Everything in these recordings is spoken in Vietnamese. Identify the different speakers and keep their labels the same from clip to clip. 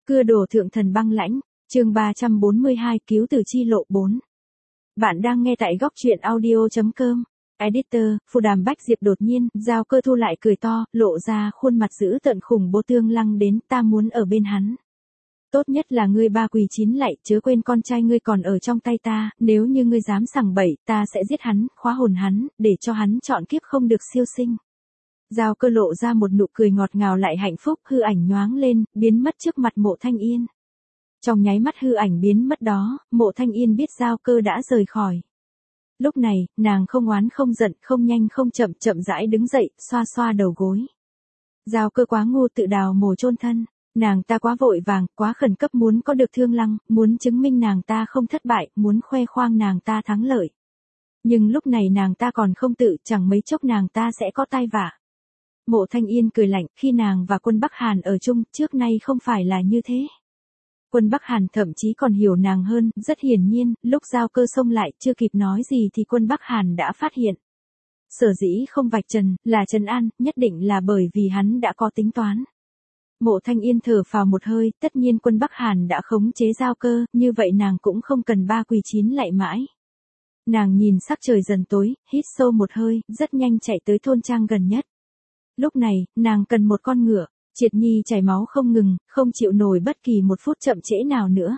Speaker 1: Cưa đổ thượng thần băng lãnh, chương 342 cứu từ chi lộ 4. Bạn đang nghe tại góc truyện audio.com. Editor, Phù Đàm Bách Diệp đột nhiên, Giao Cơ thu lại cười to, lộ ra khuôn mặt dữ tợn khủng bố Tương Lăng đến, ta muốn ở bên hắn. Tốt nhất là ngươi ba quỳ chín lạy, chớ quên con trai ngươi còn ở trong tay ta, nếu như ngươi dám sằng bậy, ta sẽ giết hắn, khóa hồn hắn, để cho hắn chọn kiếp không được siêu sinh. Giao Cơ lộ ra một nụ cười ngọt ngào lại hạnh phúc, hư ảnh nhoáng lên, biến mất trước mặt Mộ Thanh Yên. Trong nháy mắt hư ảnh biến mất đó, Mộ Thanh Yên biết Giao Cơ đã rời khỏi. Lúc này, nàng không oán không giận, không nhanh không chậm, chậm rãi đứng dậy, xoa xoa đầu gối. Giao Cơ quá ngu tự đào mồ chôn thân, nàng ta quá vội vàng, quá khẩn cấp muốn có được Thương Lăng, muốn chứng minh nàng ta không thất bại, muốn khoe khoang nàng ta thắng lợi. Nhưng lúc này nàng ta còn không tự, chẳng mấy chốc nàng ta sẽ có tai vạ. Mộ Thanh Yên cười lạnh, khi nàng và quân Bắc Hàn ở chung, trước nay không phải là như thế. Quân Bắc Hàn thậm chí còn hiểu nàng hơn, rất hiển nhiên, lúc Giao Cơ xông lại, chưa kịp nói gì thì quân Bắc Hàn đã phát hiện. Sở dĩ không vạch trần, là trấn an, nhất định là bởi vì hắn đã có tính toán. Mộ Thanh Yên thở phào một hơi, tất nhiên quân Bắc Hàn đã khống chế Giao Cơ, như vậy nàng cũng không cần ba quỳ chín lạy mãi. Nàng nhìn sắc trời dần tối, hít sâu một hơi, rất nhanh chạy tới thôn trang gần nhất. Lúc này, nàng cần một con ngựa. Triệt Nhi chảy máu không ngừng, không chịu nổi bất kỳ một phút chậm trễ nào nữa.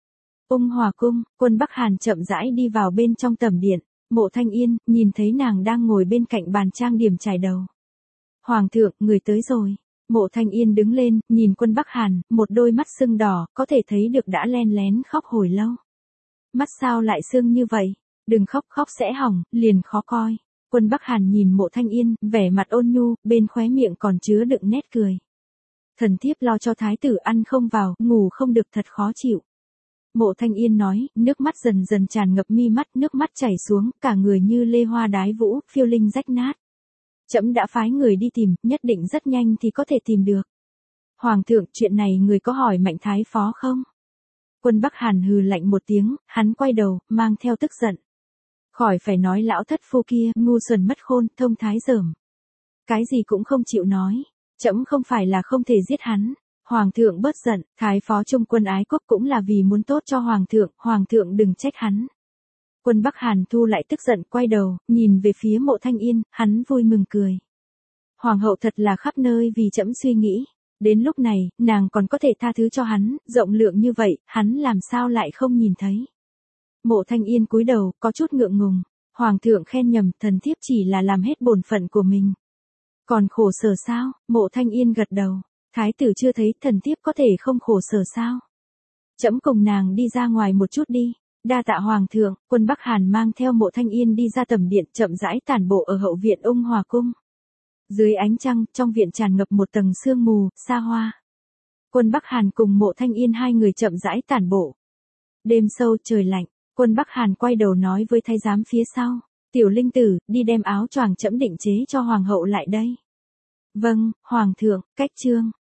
Speaker 1: Ung Hòa cung, quân Bắc Hàn chậm rãi đi vào bên trong tẩm điện. Mộ Thanh Yên, nhìn thấy nàng đang ngồi bên cạnh bàn trang điểm chải đầu. Hoàng thượng, người tới rồi. Mộ Thanh Yên đứng lên, nhìn quân Bắc Hàn, một đôi mắt sưng đỏ, có thể thấy được đã len lén khóc hồi lâu. Mắt sao lại sưng như vậy? Đừng khóc, khóc sẽ hỏng, liền khó coi. Quân Bắc Hàn nhìn Mộ Thanh Yên, vẻ mặt ôn nhu, bên khóe miệng còn chứa đựng nét cười. Thần thiếp lo cho thái tử ăn không vào, ngủ không được thật khó chịu. Mộ Thanh Yên nói, nước mắt dần dần tràn ngập mi mắt, nước mắt chảy xuống, cả người như lê hoa đái vũ, phiêu linh rách nát. Trẫm đã phái người đi tìm, nhất định rất nhanh thì có thể tìm được. Hoàng thượng, chuyện này người có hỏi Mạnh Thái Phó không? Quân Bắc Hàn hừ lạnh một tiếng, hắn quay đầu, mang theo tức giận. Khỏi phải nói lão thất phu kia, ngu xuẩn mất khôn, thông thái dởm. Cái gì cũng không chịu nói. Trẫm không phải là không thể giết hắn. Hoàng thượng bớt giận, Thái Phó Trung Quân ái quốc cũng là vì muốn tốt cho Hoàng thượng đừng trách hắn. Quân Bắc Hàn thu lại tức giận, quay đầu, nhìn về phía Mộ Thanh Yên, hắn vui mừng cười. Hoàng hậu thật là khắp nơi vì trẫm suy nghĩ. Đến lúc này, nàng còn có thể tha thứ cho hắn, rộng lượng như vậy, hắn làm sao lại không nhìn thấy. Mộ Thanh Yên cúi đầu, có chút ngượng ngùng. Hoàng thượng khen nhầm, thần thiếp chỉ là làm hết bổn phận của mình. Còn khổ sở sao? Mộ Thanh Yên gật đầu. Thái tử chưa thấy, thần thiếp có thể không khổ sở sao? Trẫm cùng nàng đi ra ngoài một chút đi. Đa tạ Hoàng thượng. Quân Bắc Hàn mang theo Mộ Thanh Yên đi ra tẩm điện, chậm rãi tản bộ ở hậu viện Ung Hòa cung. Dưới ánh trăng, trong viện tràn ngập một tầng sương mù, xa hoa. Quân Bắc Hàn cùng Mộ Thanh Yên hai người chậm rãi tản bộ. Đêm sâu, trời lạnh. Quân Bắc Hàn quay đầu nói với thái giám phía sau. Tiểu Linh Tử, đi đem áo choàng trẫm định chế cho Hoàng hậu lại đây. Vâng, Hoàng thượng, cách chương.